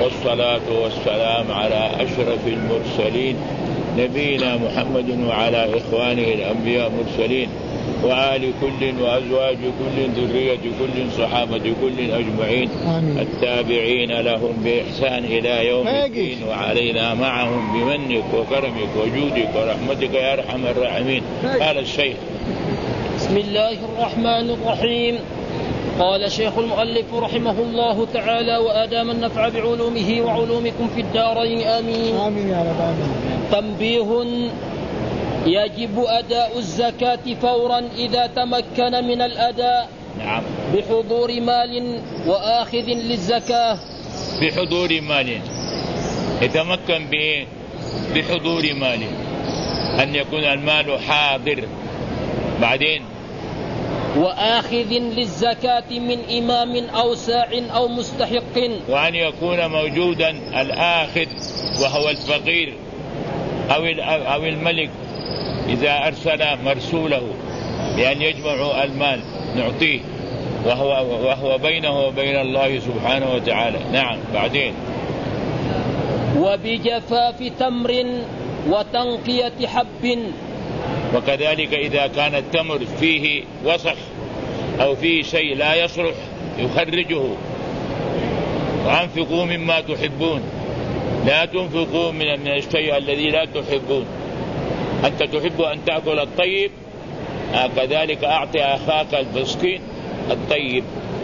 والصلاة والسلام على أشرف المرسلين نبينا محمد وعلى إخوانه الأنبياء المرسلين وآل كل وأزواج كل ذرية كل صحابة كل أجمعين التابعين لهم بإحسان إلى يوم الدين وعلينا معهم بمنك وكرمك وجودك ورحمتك يا أرحم الراحمين. قال الشيخ: بسم الله الرحمن الرحيم. قال شيخ المؤلف رحمه الله تعالى وأدام النفع بعلومه وعلومكم في الدارين آمين. آمين يا رب. آمين. تنبيه: يجب أداء الزكاة فورا إذا تمكن من الأداء. نعم. بحضور مال وآخذ للزكاة. بحضور مال يتمكن به، بحضور مال، أن يكون المال حاضر. بعدين وآخذ للزكاة من إمام أو ساع أو مستحق، وأن يكون موجودا الآخذ وهو الفقير أو الملك إذا أرسل مرسوله بأن يجمع المال نعطيه وهو بينه وبين الله سبحانه وتعالى. نعم. بعدين وبجفاف تمر وتنقية حب، وكذلك إذا كان التمر فيه وسخ أو فيه شيء لا يصلح يخرجه. وأنفقوا مما تحبون، لا تنفقوا من الشيء الذي لا تحبون. أنت تحب أن تأكل الطيب، كذلك أعطي أخاك المسكين الطيب.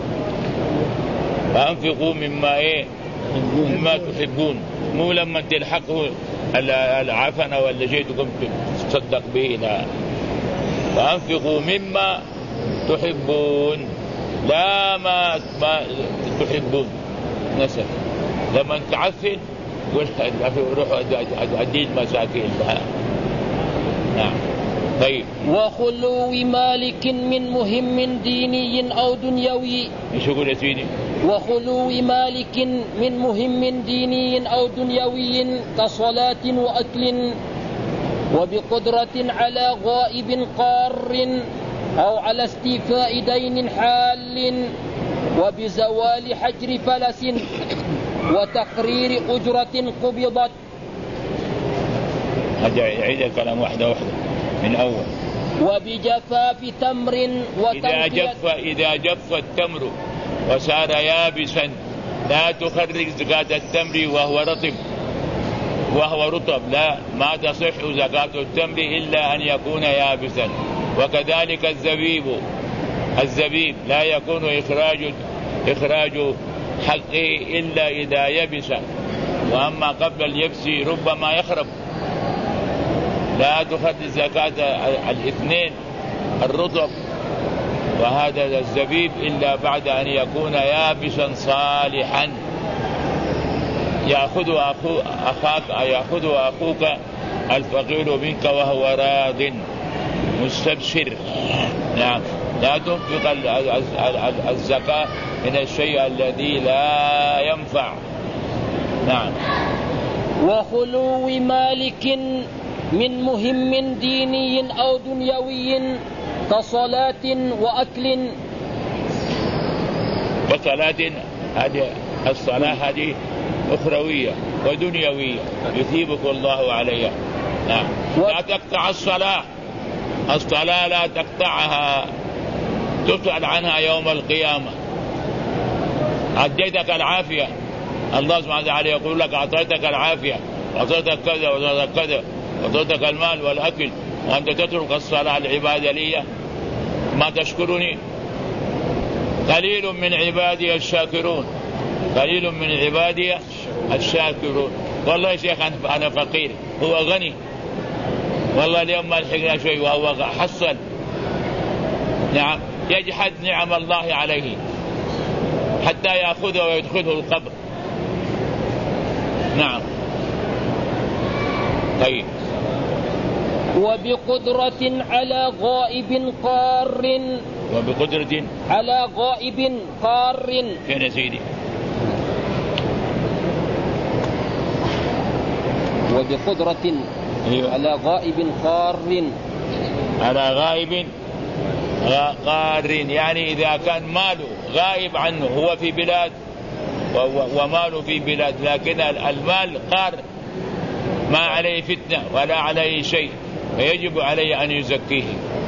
وأنفقوا مما تحبون، مو لما تلحقه العفن ولا شيء تقوم تصدق به، لا. وأنفقوا مما تحبون، لا ما تحبون. نسأل لما تعفن روحوا أدين مساكين. نعم. طيب. وخلو مالك من مهم ديني أو دنيوي. ايش يقول يا سيدي؟ وخلو مالك من مهم ديني أو دنيوي كصلاة وأكل، وبقدرة على غائب قار أو على استيفاء دين حال، وبزوال حجر فلس، وتقرير أجرة قبضت. عيد الكلام واحدة من أول. وبجفاف تمر إذا جف التمر وصار يابسا لا تخرج زكاة التمر وهو رطب، لا، ما تصح زكاة التمر إلا أن يكون يابسا. وكذلك الزبيب لا يكون إخراج حقه إلا إذا يبس، وأما قبل اليبس ربما يخرب. لا تخرج زكاة الاثنين الرطب وهذا الزبيب إلا بعد أن يكون يابسا صالحا. يأخذ أخوك الفقير منك وهو راض مستبشر. نعم. لا تنفق الزكاة من الشيء الذي لا ينفع. نعم. وخلو مالك من مهم ديني أو دنيوي كصلاة وأكل. وصلاة هذه الصلاة هذه أخروية ودنيوية يثيبك الله عليها. نعم. لا تقطع الصلاة لا تقطعها، تسأل عنها يوم القيامة. أديتك العافية، الله سبحانه وتعالى يقول لك أعطيتك العافية وأعطيتك كذا وأعطيتك كذا وأعطيتك المال والأكل، وأنت تترك الصلاة العبادة لي، ما تشكرني. قليل من عبادي الشاكرون، قليل من عبادي الشاكرون. والله يا شيخ أنا فقير، هو غني، والله اليوم ما لحقنا شيء وهو حصل. نعم. يجحد نعم الله عليه حتى يأخذه ويدخله القبر. نعم. طيب. وبقدرة على غائب قار. وبقدرة على غائب قار. فين يا سيدي؟ وبقدرة على غائب قار. على غائب قار، يعني إذا كان ماله غائب عنه، هو في بلاد وماله في بلاد، لكن المال قار ما عليه فتنة ولا عليه شيء، فيجب عليه أن يزكيه.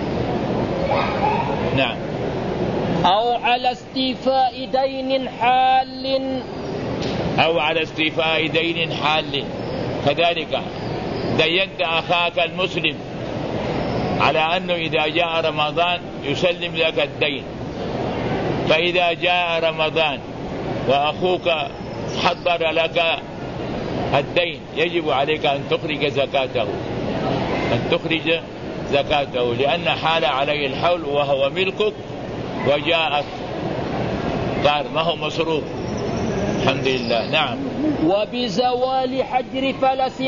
نعم. أو على استيفاء دين حال، أو على استيفاء دين حال، كذلك دينت أخاك المسلم على أنه إذا جاء رمضان يسلم لك الدين، فإذا جاء رمضان وأخوك حضر لك الدين يجب عليك أن تخرج زكاته، أن تخرج زكاته، لأن حال عليه الحول وهو ملكك وجاءك قال ما هو مصروف. الحمد لله. نعم. وبزوال حجر فلس،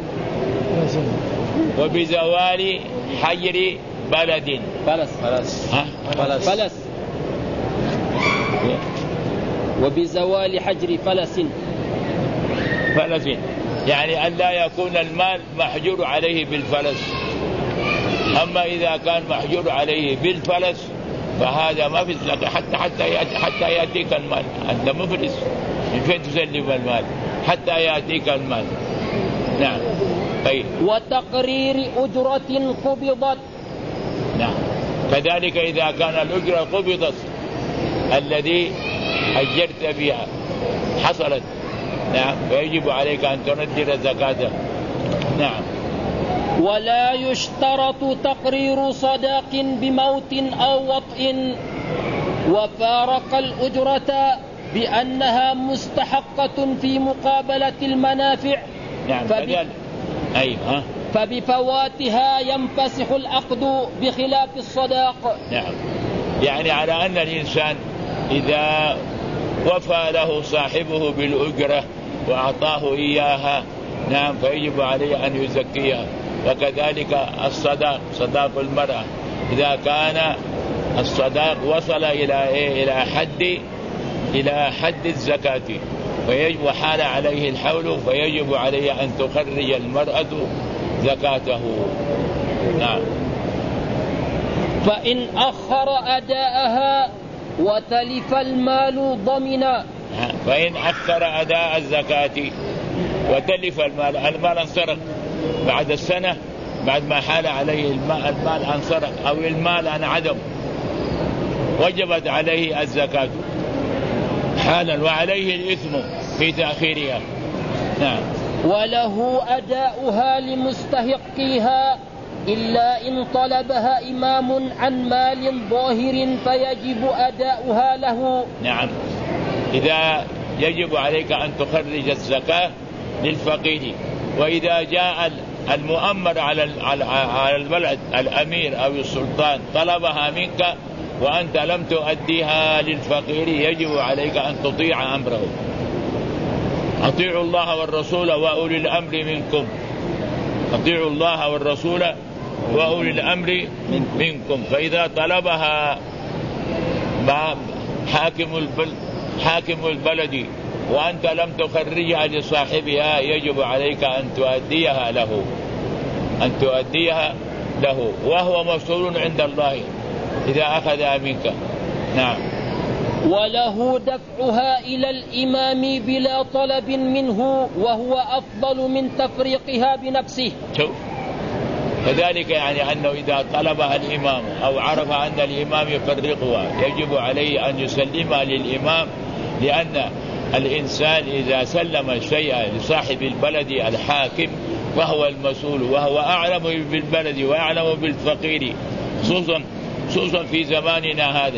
وبزوال حجر بلد. فلس. وبزوال حجر فلس، يعني أن لا يكون المال محجور عليه بالفلس. أما إذا كان محجور عليه بالفلس فهذا ما في زكاة حتى يأتيك المال. أنت مفلس، من فين تسلم المال حتى يأتيك المال. نعم. طيب. وتقرير أجرة قبضت. نعم. كذلك إذا كان الأجرة قبضت الذي أجرت بها حصلت، نعم، فيجب عليك أن تنذر زكاته. نعم. ولا يشترط تقرير صداق بموت أو وطء، وفارق الأجرة بأنها مستحقة في مقابلة المنافع. نعم. أيوة. فبفواتها ينفسخ العقد بخلاف الصداق. نعم. يعني على أن الإنسان إذا وفى له صاحبه بالأجرة وأعطاه إياها، نعم، فيجب عليه أن يزكيها. وكذلك الصداق، صداق المرأة، إذا كان الصداق وصل إلى حد الزكاة فيجب حال عليه الحول فيجب عليه أن تخرج المرأة زكاته. نعم. فإن أخر أداءها وتلف المال ضمنا. فإن أخر أداء الزكاة وتلف المال انسرق بعد السنة، بعد ما حال عليه المال انسرق أو المال انعدم، وجبت عليه الزكاة حالا وعليه الإثم في تأخيرها. نعم. وله أداؤها لمستحقيها إلا إن طلبها إمام عن مال ظاهر فيجب أداؤها له. نعم. إذا يجب عليك أن تخرج الزكاة للفقير، وإذا جاء المؤمر على البلد الأمير أو السلطان طلبها منك وأنت لم تؤديها للفقير يجب عليك أن تطيع أمره. أطيعوا الله والرسول وأولي الأمر منكم. أطيعوا الله والرسول وأولي الأمر منكم. فإذا طلبها حاكم البلد وأنت لم تخرجها لصاحبها يجب عليك أن تؤديها له وهو مسؤول عند الله إذا أخذها منك. نعم. وله دفعها إلى الإمام بلا طلب منه وهو أفضل من تفريقها بنفسه. شوف، كذلك يعني أنه إذا طلبها الإمام أو عرف أن الإمام يفرقها يجب عليه أن يسلمها للإمام، لأن الإنسان إذا سلم شيئا لصاحب البلد الحاكم وهو المسؤول وهو أعلم بالبلد وأعلم بالفقير، خصوصا في زماننا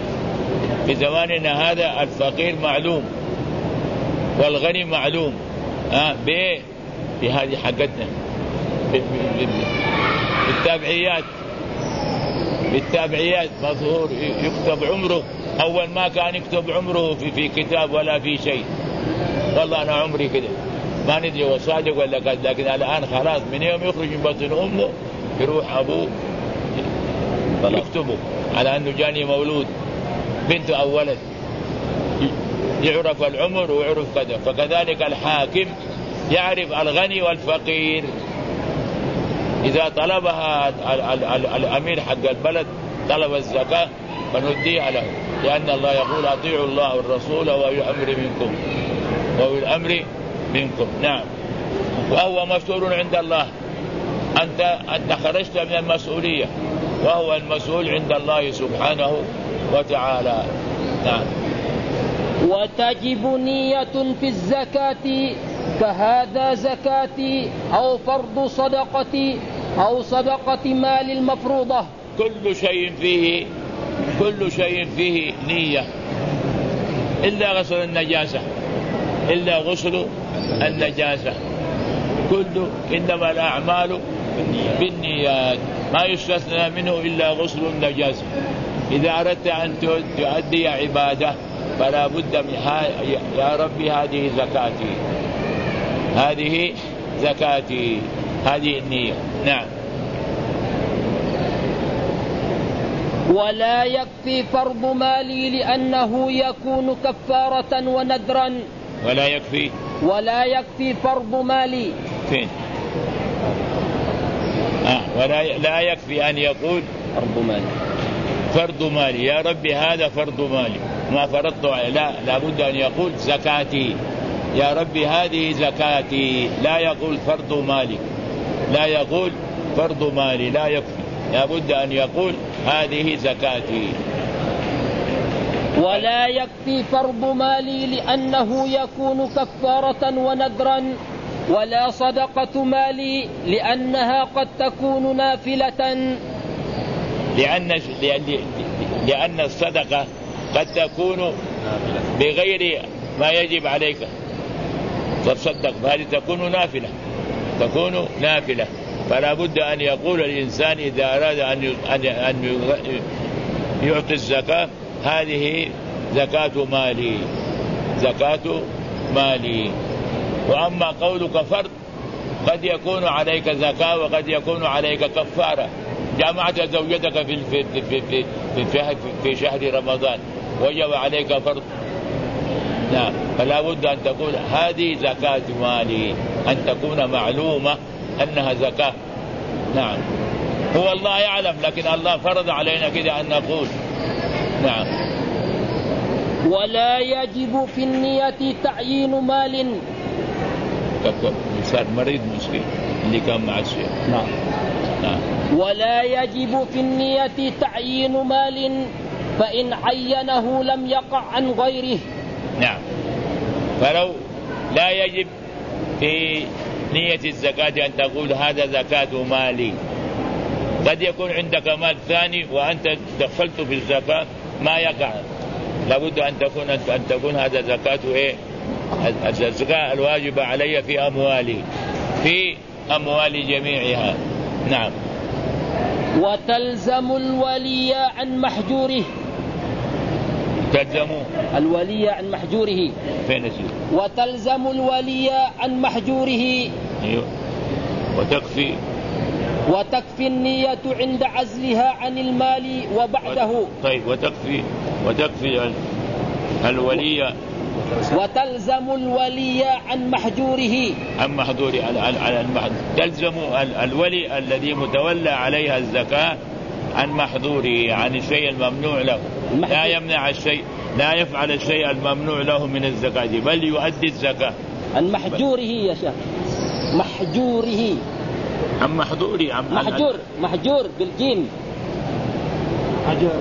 هذا الفقير معلوم والغني معلوم. بهذه حقتنا بالتابعيات مظهور يكتب عمره. أول ما كان يكتب عمره في كتاب ولا في شيء، والله أنا عمري كده ما ندري هو صادق ولا كذب، لكن الآن خلاص من يوم يخرج من بطن أمه يروح أبوه يكتبه على أنه جاني مولود بنت أو ولد، يعرف العمر ويعرف كذا. فكذلك الحاكم يعرف الغني والفقير. إذا طلبها الأمير حق البلد طلب الزكاة فنديها له. لأن الله يقول أطيعوا الله والرسول وأولي الأمر منكم. نعم. وهو مسؤول عند الله، أنت خرجت من المسؤولية، وهو المسؤول عند الله سبحانه وتعالى. نعم. وتجب نية في الزكاة كهذا زكاة أو فرض صدقة أو صدقة مال المفروضة. كل شيء فيه نية إلا غسل النجاسة. إنما الأعمال بالنيات، ما يستثنى منه إلا غسل النجاسة. إذا أردت أن تؤدي عبادة فلا بد من يا ربي هذه زكاتي، هذه النية. نعم. ولا يكفي فرض مالي لأنه يكون كفارة ونذرا. ولا يكفي فرض مالي. فين؟ لا يكفي أن يقول فرض مالي يا ربي هذا فرض مالي ما فرضت لا بد أن يقول زكاتي يا ربي هذه زكاتي. لا يقول فرض مالي، لا يكفي، لا بد أن يقول هذه زكاتي. ولا يكفي فرض مالي لأنه يكون كفارة ونذرا، ولا صدقة مالي لأنها قد تكون نافلة. لأن الصدقة قد تكون بغير ما يجب عليك تصدق، فهذه تكون نافلة. فلا بد أن يقول الإنسان إذا أراد أن يعطي الزكاة هذه زكاة مالي. وأما قولك فرض قد يكون عليك زكاة وقد يكون عليك كفارة. جامعت زوجتك في شهر رمضان وجب عليك فرض، نعم، فلا بد أن تقول هذه زكاة مالي، أن تكون معلومة أنها زكاة. نعم. هو الله يعلم، لكن الله فرض علينا كده أن نقول. نعم. ولا يجب في النية تعيين مال. صار مريض مسكين اللي كان مع الشيخ. نعم. ولا يجب في النية تعيين مال، فإن عينه لم يقع عن غيره. نعم. فلو لا يجب في نية الزكاة أن تقول هذا زكاة مالي. قد يكون عندك مال ثاني وأنت دخلت في الزكاة ما يقع، لابد أن تكون هذا زكاة الزكاة الواجبة علي في أموالي جميعها. نعم. وتلزم الولي عن محجوره. تلزم الولي عن محجوره. فين اسمه؟ وتلزم الولي عن محجوره. أيوه. وتكفي النية عند عزلها عن المال وبعده. طيب. وتكفي الولي. وتلزم الولي عن محجوره. تلزم الولي الذي متولى عليها الزكاة عن محظوره، عن الشيء الممنوع له. لا يمنع الشيء، لا يفعل الشيء الممنوع له من الزكاة، بل يؤدي الزكاة. عن محجوره يا شيخ. محجوره. عن محظوره. محجور بالجيم. حجر.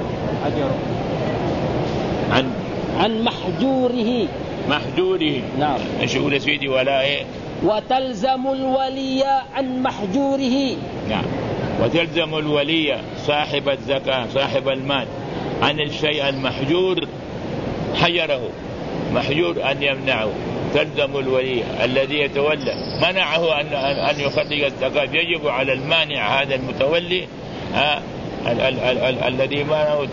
عن محجوره. نعم. ايش يقول سيدي؟ ولا ايه؟ وتلزم الولي عن محجوره. نعم. وتلزم الولي صاحب الزكاة صاحب المال عن الشيء المحجور، حجره محجور أن يمنعه. تلزم الولي الذي يتولى منعه أن يخرج الزكاة، يجب على المانع هذا المتولي الذي منعه،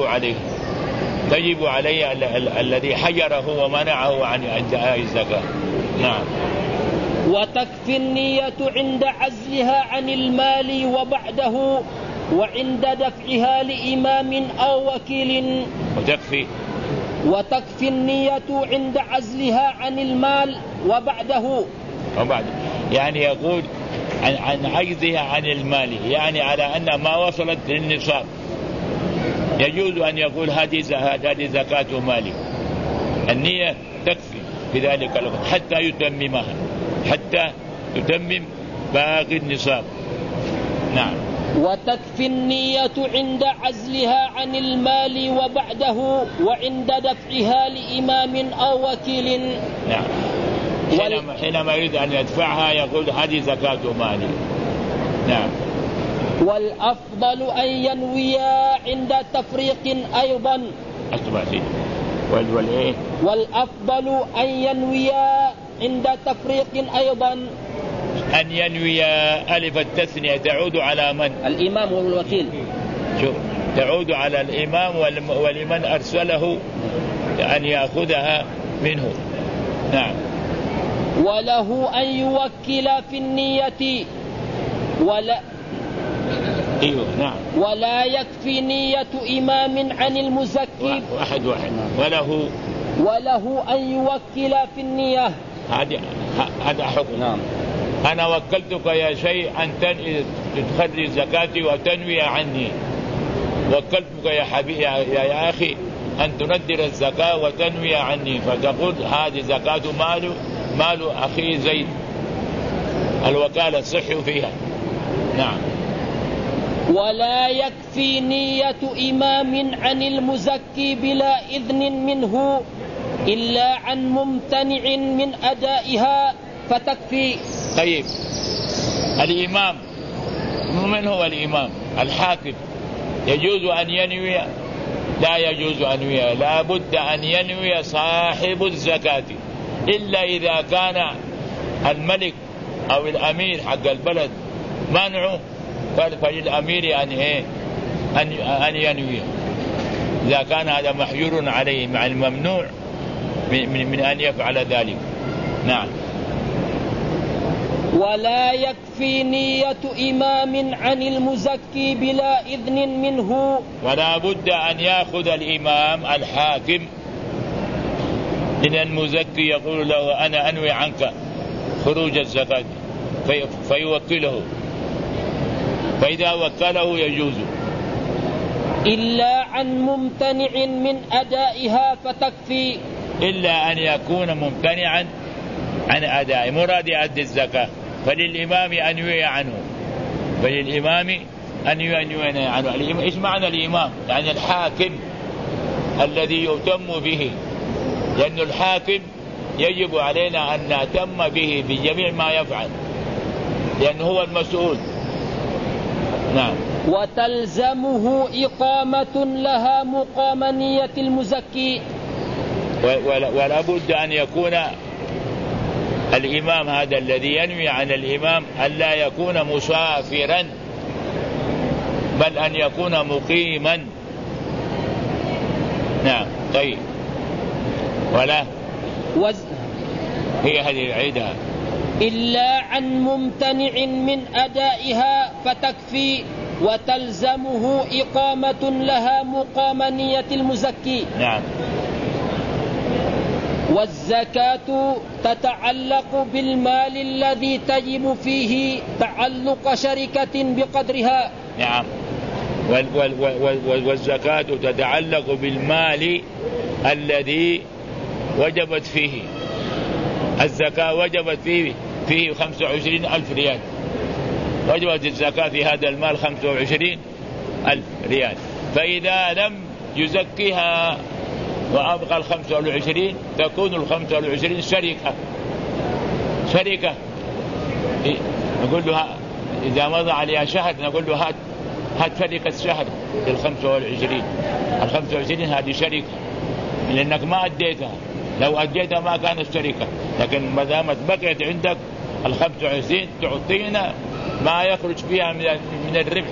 تجب عليه الذي حجره ومنعه عن أداء الزكاة. نعم. وتكفي النية عند عزلها عن المال وبعده، وعند دفعها لإمام أو وكيل. وتكفي النية عند عزلها عن المال وبعده. يعني يقول عن عجزها عن المال، يعني على أن ما وصلت للنصاب، يجوز أن يقول هذه زكاة مالي. النية تكفي في ذلك الوقت حتى يتممها، حتى يتمم باقي النصاب. نعم. وتكفي النية عند عزلها عن المال وبعده وعند دفعها لإمام أو وكيل. نعم. حينما يريد أن يدفعها يقول هذه زكاة مالي. نعم. والأفضل أن ينويا عند تفريق أيضا. والأفضل أن ينويا عند تفريق أيضا. أن ينويا ألف التثنية تعود على من؟ الإمام والوكيل. شوف تعود على الإمام ولمن أرسله أن يأخذها منه. نعم. وله أن يوكل في النية أيوه. نعم. ولا يكفي نية إمام عن المزكي. واحد وله أن يوكل في النية. هذا حكم. نعم. أنا وكلتك يا شيء أن تخرج زكاتي وتنوي عني. وكلتك يا حبيبي يا أخي أن تندر الزكاة وتنوي عني، فتقول هذه زكاة مال أخي زيد، الوكالة صح فيها. نعم. ولا يكفي نية إمام عن المزكي بلا إذن منه إلا عن ممتنع من أدائها فتكفي. طيب الإمام من هو الإمام؟ الحاكم. يجوز أن ينوي؟ لا يجوز أن ينوي، لا بد أن ينوي صاحب الزكاة، إلا إذا كان الملك أو الأمير حق البلد منعه فللأمير أن ينوي، إذا كان هذا محجور عليه مع الممنوع من أن يفعل ذلك. نعم. ولا يكفي نية إمام عن المزكي بلا إذن منه، ولا بد أن يأخذ الإمام الحاكم من المزكي يقول له أنا أنوي عنك خروج الزكاة فيوكله، فإذا وكله يجوز. إلا عن ممتنع من أدائها فتكفي، إلا أن يكون ممتنعا عن أداء مراد يؤدي الزكاة فللإمام أن ينوي عنه، إيش معنى الإمام؟ يعني الحاكم الذي يهتم به، لأن الحاكم يجب علينا أن نهتم به بجميع ما يفعل لأنه هو المسؤول. نعم. وتلزمه إقامة لها مقام نية المزكي، ولا بد أن يكون الإمام هذا الذي ينوي عن الإمام ألا يكون مسافرا بل أن يكون مقيما. نعم. طيب. ولا هي هذه عيدها إلا عن ممتنع من أدائها فتكفي، وتلزمه إقامة لها مقام نية المزكي. نعم. والزكاة تتعلق بالمال الذي تجب فيه تعلق شركة بقدرها. نعم. والزكاة تتعلق بالمال الذي وجبت فيه الزكاة، وجبت فيه 25,000 ريال، وجبت الزكاة في هذا المال 25,000 ريال، فإذا لم يزكيها وأبقى 25 تكون 25 شركة. نقول له إذا مضى عليها شهر نقول له هات شركة شهر 25 هذه شركة لأنك ما أديتها، لو أديتها ما كانت شركة، لكن ما دامت بقيت عندك 25 تعطينا ما يخرج فيها من الربح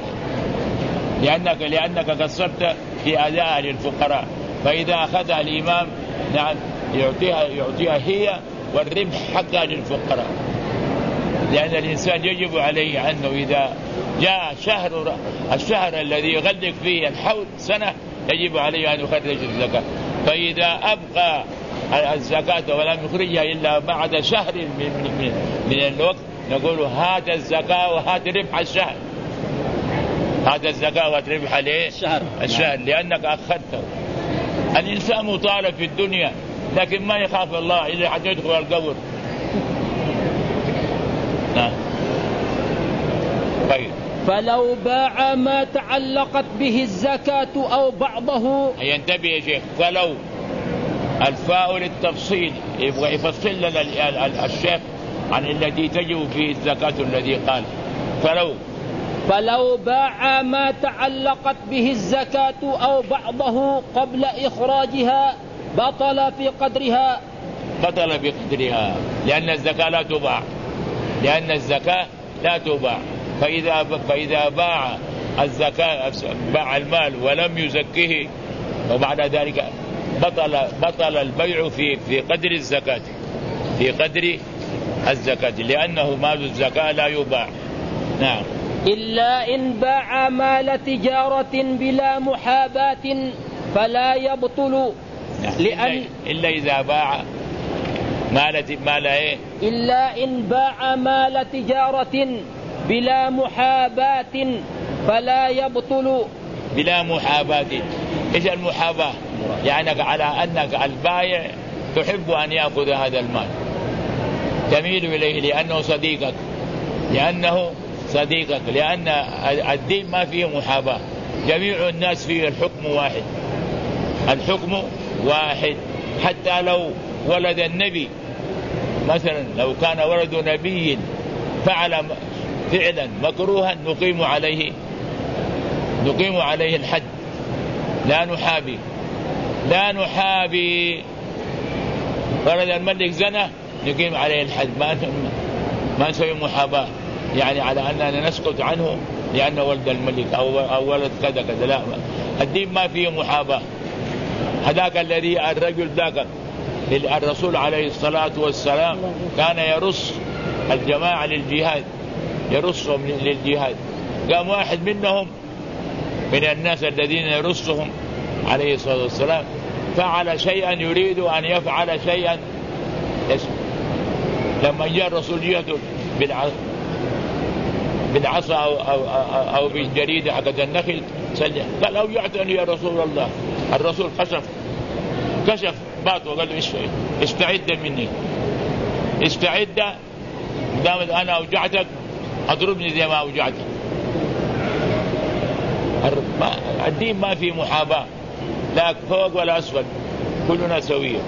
لأنك قصرت في أداء للفقراء، فإذا أخذها الإمام نعم يعطيها هي والربح حقها للفقراء، لأن الإنسان يجب عليه أنه إذا جاء الشهر الذي يغلق فيه الحول سنة يجب عليه أن يخرج الزكاة، فإذا أبقى الزكاة ولم يخرجها إلا بعد شهر من الوقت نقول هات الزكاة وهات ربح الشهر، هذا الزكاة وتربح عليه الشهر لأنك أخذته. الإنسان مطالب في الدنيا لكن ما يخاف الله إلا حتى يدخل القبر. طيب. فلو باع ما تعلقت به الزكاة أو بعضه. ينتبه يا شيخ، فلو الفاء للتفصيل، يبغى يفصل لنا الشيخ عن الذي تجب فيه الزكاة الذي قال فلو باع ما تعلقت به الزكاة أو بعضه قبل إخراجها بطل في قدرها. لأن الزكاة لا تباع. فإذا باع الزكاة باع المال ولم يزكيه وبعد ذلك بطل البيع في قدر الزكاة لأنه مال الزكاة لا يباع. نعم. إلا إن باع مال تجارة بلا محاباة فلا يبطل. نعم. إلا إذا باع مال إيه؟ إلا إن باع مال تجارة بلا محاباة فلا يبطل. بلا محاباة. إيش المحاباة؟ يعني على أنك البائع تحب أن يأخذ هذا المال، تميل إليه لأنه صديقك، لأن الدين ما فيه محاباة، جميع الناس فيه الحكم واحد. حتى لو ولد النبي مثلا، لو كان ولد نبي فعل فعلا مكروها نقيم عليه الحد، لا نحابي. ولد الملك زنى نقيم عليه الحد، ما نسوي محاباة يعني على أننا نسقط عنه لأنه ولد الملك أو ولد كذا كذا. لا، الدين ما فيه محاباة. هذاك الذي الرجل ذاك الرسول عليه الصلاة والسلام كان يرص الجماعة للجهاد، يرصهم للجهاد. قام واحد منهم من الناس الذين يرصهم عليه الصلاة والسلام فعل شيئا يريد أن يفعل شيئا. لما جاء الرسول جهته بالعصا أو بالجريدة حقت النخل قال أوجعتني يا رسول الله. الرسول كشف باطه وقال له استعد مني، دامت أنا أوجعتك أضربني زي ما أوجعتك. الدين ما في محاباة، لا فوق ولا أسفل، كلنا سوية.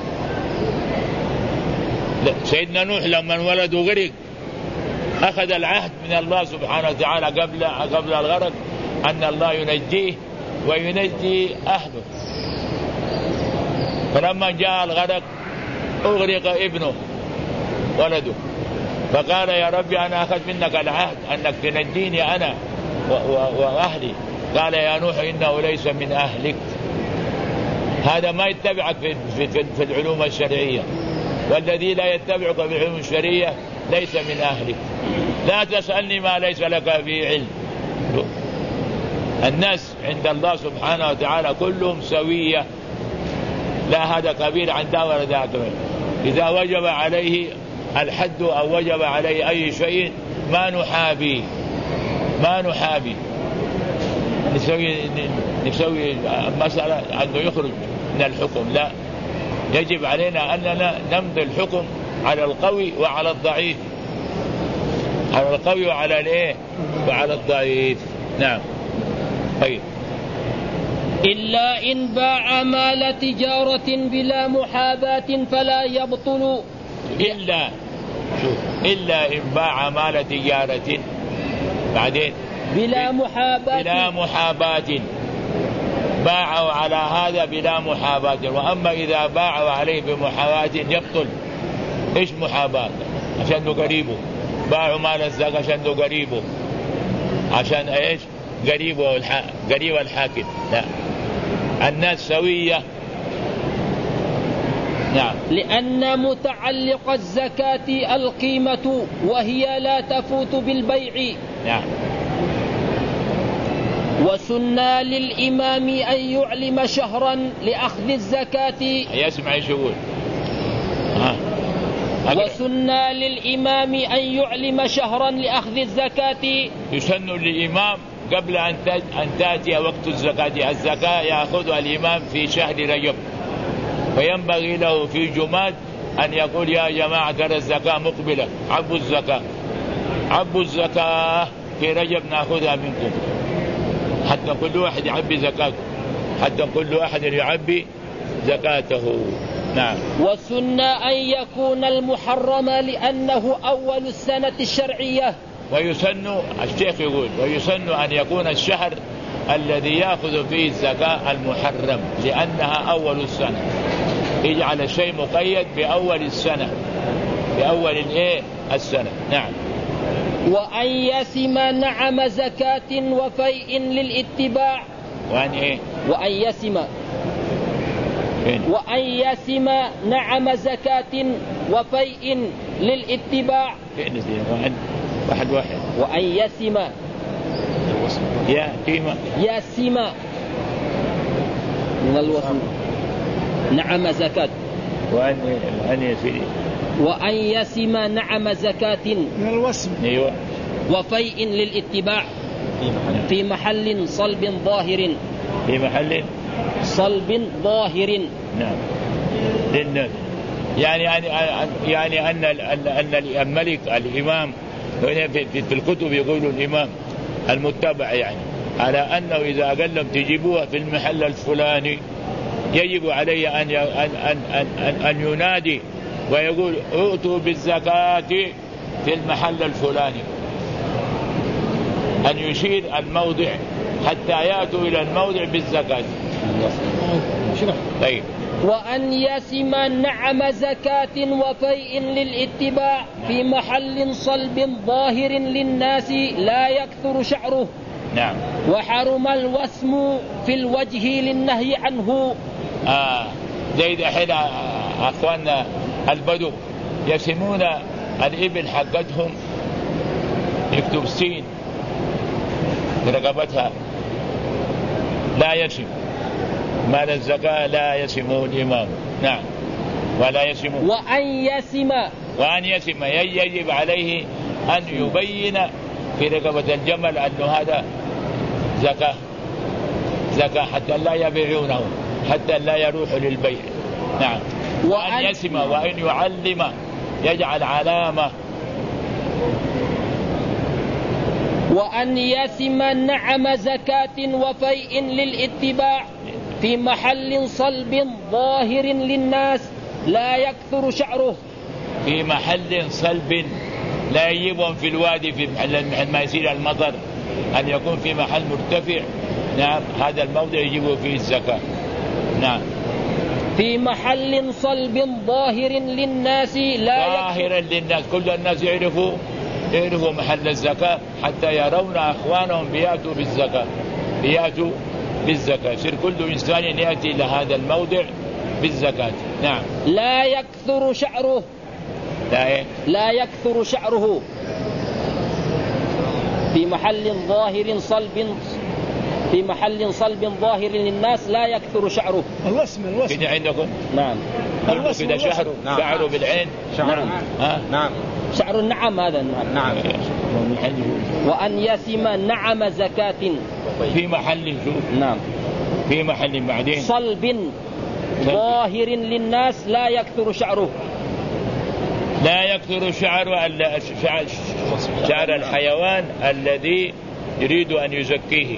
سيدنا نوح لما ولده غرق أخذ العهد من الله سبحانه وتعالى قبل الغرق أن الله ينجيه وينجي أهله. فلما جاء الغرق أغرق ابنه ولده، فقال يا ربي أنا أخذ منك العهد أنك تنجيني أنا وأهلي. قال يا نوح إنه ليس من أهلك، هذا ما يتبعك في العلوم الشرعية، والذي لا يتبعك في العلوم الشرعية ليس من أهلك. لا تسألني ما ليس لك به علم. الناس عند الله سبحانه وتعالى كلهم سوية، لا هذا كبير عن ذا ولا ذا كبير. إذا وجب عليه الحد أو وجب عليه أي شيء ما نحابي نسوي مسألة أنه يخرج من الحكم. لا، يجب علينا أننا نمضي الحكم على القوي وعلى الضعيف، على القوي وعلى الضعيف. نعم. طيب. إلا إن باع مال تجارة بلا محاباة فلا يبطل. إلا إن باع مال تجارة بعدين بلا محاباة، باعوا على هذا بلا محاباة. وأما إذا باعوا عليه بمحاباة يبطل. إيش محاباة؟ عشان قريبه، باعوا مال الزكاة عشان قريبه، عشان إيش؟ قريب الحاكم. لا، الناس سوية. نعم. لأن متعلق الزكاة القيمة وهي لا تفوت بالبيع. نعم. وسنى للإمام أن يعلم شهرا لأخذ الزكاة. يسمع يقول. وسنى للإمام أن يعلم شهرا لأخذ الزكاة. يسن للإمام قبل أن تأتي وقت الزكاة. الزكاة يأخذها الإمام في شهر رجب، فينبغي له في جماد أن يقول يا جماعة ترى الزكاة مقبلة، عبوا الزكاة في رجب نأخذها منكم، حتى كل واحد يعبي زكاته، حتى كل واحد يعبي زكاته. نعم. والسنة أن يكون المحرم لأنه أول السنة الشرعية. ويسن، الشيخ يقول ويسن أن يكون الشهر الذي يأخذ فيه الزكاة المحرم لأنها أول السنة، يجعل الشيء مقيد بأول السنة، بأول السنة. نعم. وأن يسم نعم زكاة وفيء للاتباع. وأن يسم نعم زكاة وفيء للاتباع. وأن يسم يسم من الوصم نعم زكاة. وأن يسم نعم زكاة من الوصم وفيء للاتباع في محل صلب ظاهر. في محل صلب ظاهر. نعم. للناس يعني أن الملك الإمام في الكتب يقول الإمام المتبع يعني على أنه إذا قال لهم تجيبوها في المحل الفلاني يجب عليه أن ينادي ويقول ائتوا بالزكاة في المحل الفلاني، أن يشير الموضع حتى يأتوا إلى الموضع بالزكاة. طيب. وأن يسم نعم زكاة وفيء للاتباع في محل صلب ظاهر للناس لا يكثر شعره. نعم. وحرم الوسم في الوجه للنهي عنه. زي دحين أخواننا البدو يسمون الإبل حقتهم، يكتب سين في رقبتها، لا يسم مال الزكاة، لا يسمه الإمام. نعم. ولا يسمه. وأن يسم يجب عليه أن يبين في رقبة الجمل أنه هذا زكاة حتى لا يبيعونه، حتى لا يروح للبيع. نعم. وأن يسم وأن يعلم يجعل علامة. وأن يسم نعم زكاة وفيء للاتباع في محل صلب ظاهر للناس لا يكثر شعره. في محل صلب، لا يجيبهم في الوادي في محل ما يصير المطر، أن يكون في محل مرتفع. نعم. هذا الموضع يجيبه فيه الزكاة. نعم. في محل صلب ظاهر للناس ظاهرا للناس، كل الناس يعرفوا محل الزكاة حتى يرون أخوانهم بيأتوا بالزكاة، يصير كل إنسان يأتي إلى هذا الموضع بالزكاة. نعم. لا يكثر شعره. لا يكثر شعره في محل صلب ظاهر للناس لا يكثر شعره. الوسم كده عندكم؟ نعم. كده شعره بالعين. نعم. شعر النعم هذا. نعم. وأن يسم نعم زكاة في محل. نعم. في محل بعدين صلب ظاهر للناس لا يكثر شعره. لا يكثر شعر الحيوان الذي يريد أن يزكيه،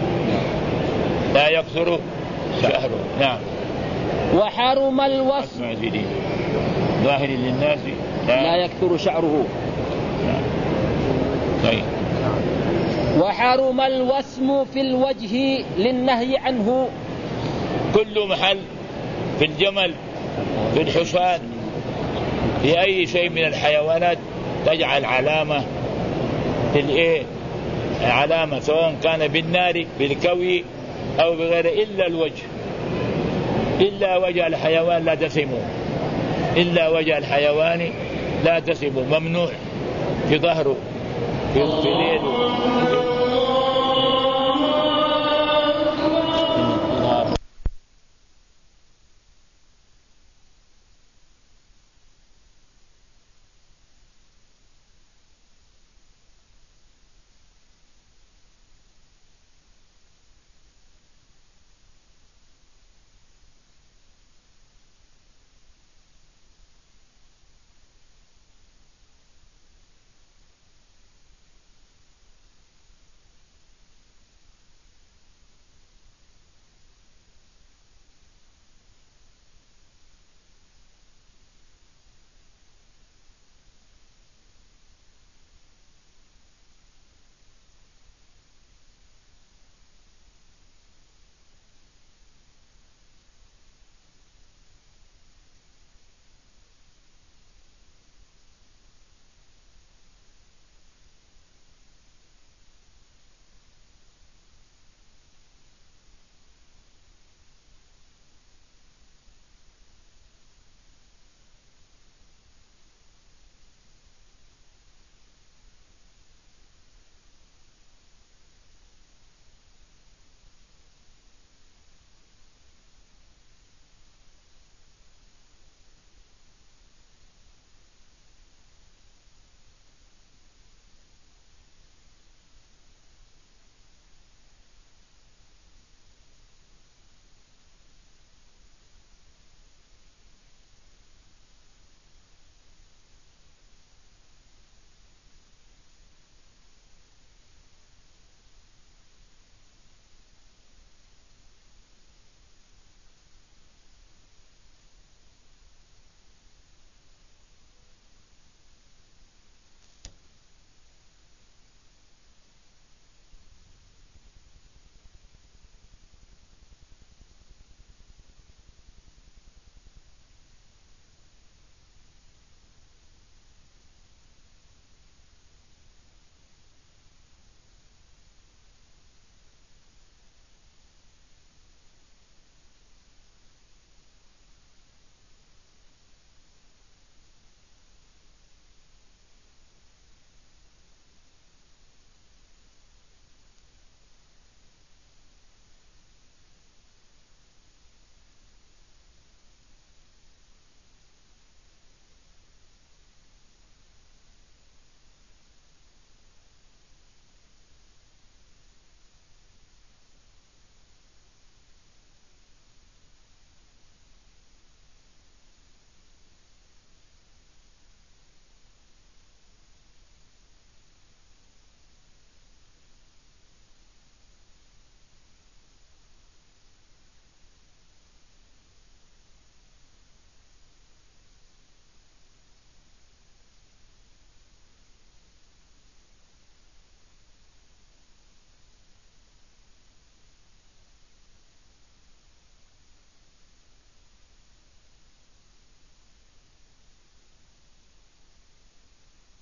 لا يكثر شعره. نعم. وحرم الوسم ظاهر للناس لا يكثر شعره. نعم. طيب. وحرم الوسم في الوجه للنهي عنه. كل محل في الجمل، في الحصان، في أي شيء من الحيوانات تجعل علامة في علامة سواء كان بالنار بالكوي أو بغير، إلا الوجه، إلا وجه الحيوان لا تسمه، إلا وجه الحيوان لا تسمه، ممنوع في ظهره في ليله